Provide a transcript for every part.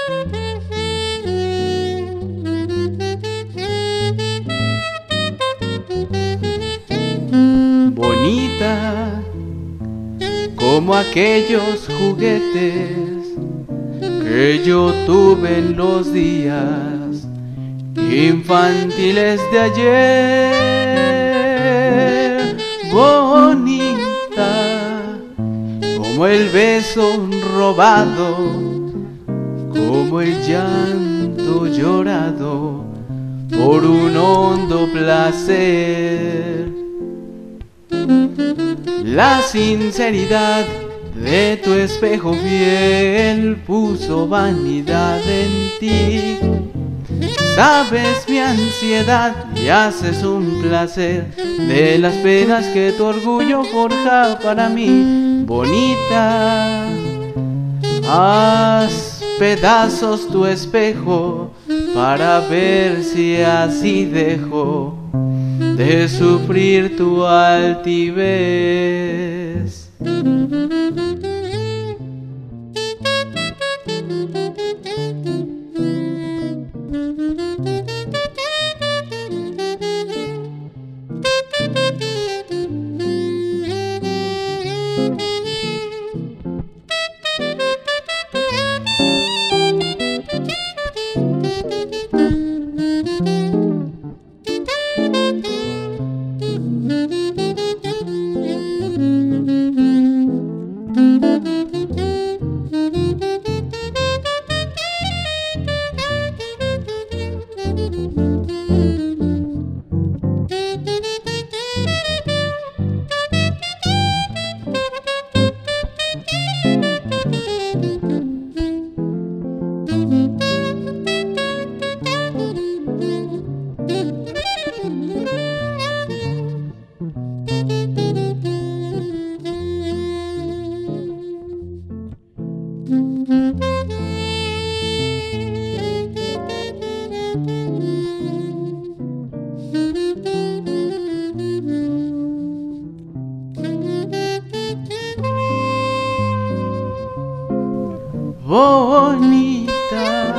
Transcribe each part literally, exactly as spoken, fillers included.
Bonita como aquellos juguetes que yo tuve en los días infantiles de ayer. Bonita como el beso robado, como el llanto llorado por un hondo placer. La sinceridad de tu espejo fiel puso vanidad en ti. Sabes mi ansiedad y haces un placer de las penas que tu orgullo forja para mí. Bonita, haz pedazos tu espejo para ver si así dejo de sufrir tu altivez. Bonita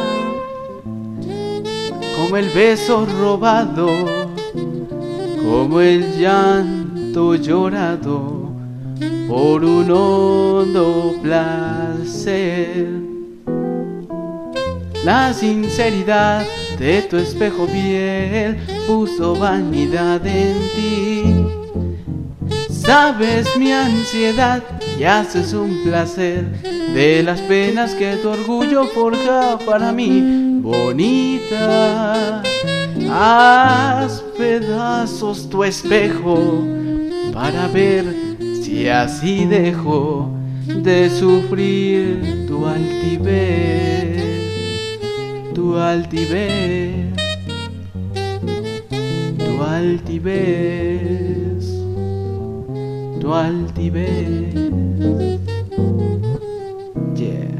como el beso robado, como el llanto llorado por un hondo placer. La sinceridad de tu espejo fiel puso vanidad en ti. Sabes mi ansiedad y haces un placer de las penas que tu orgullo forja para mí. Bonita, haz pedazos tu espejo para ver si así dejo de sufrir tu altivez, tu altivez, tu altivez, tu altivez. Yeah.